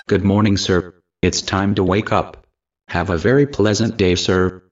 Good morning, sir. It's time to wake up. Have a very pleasant day, sir.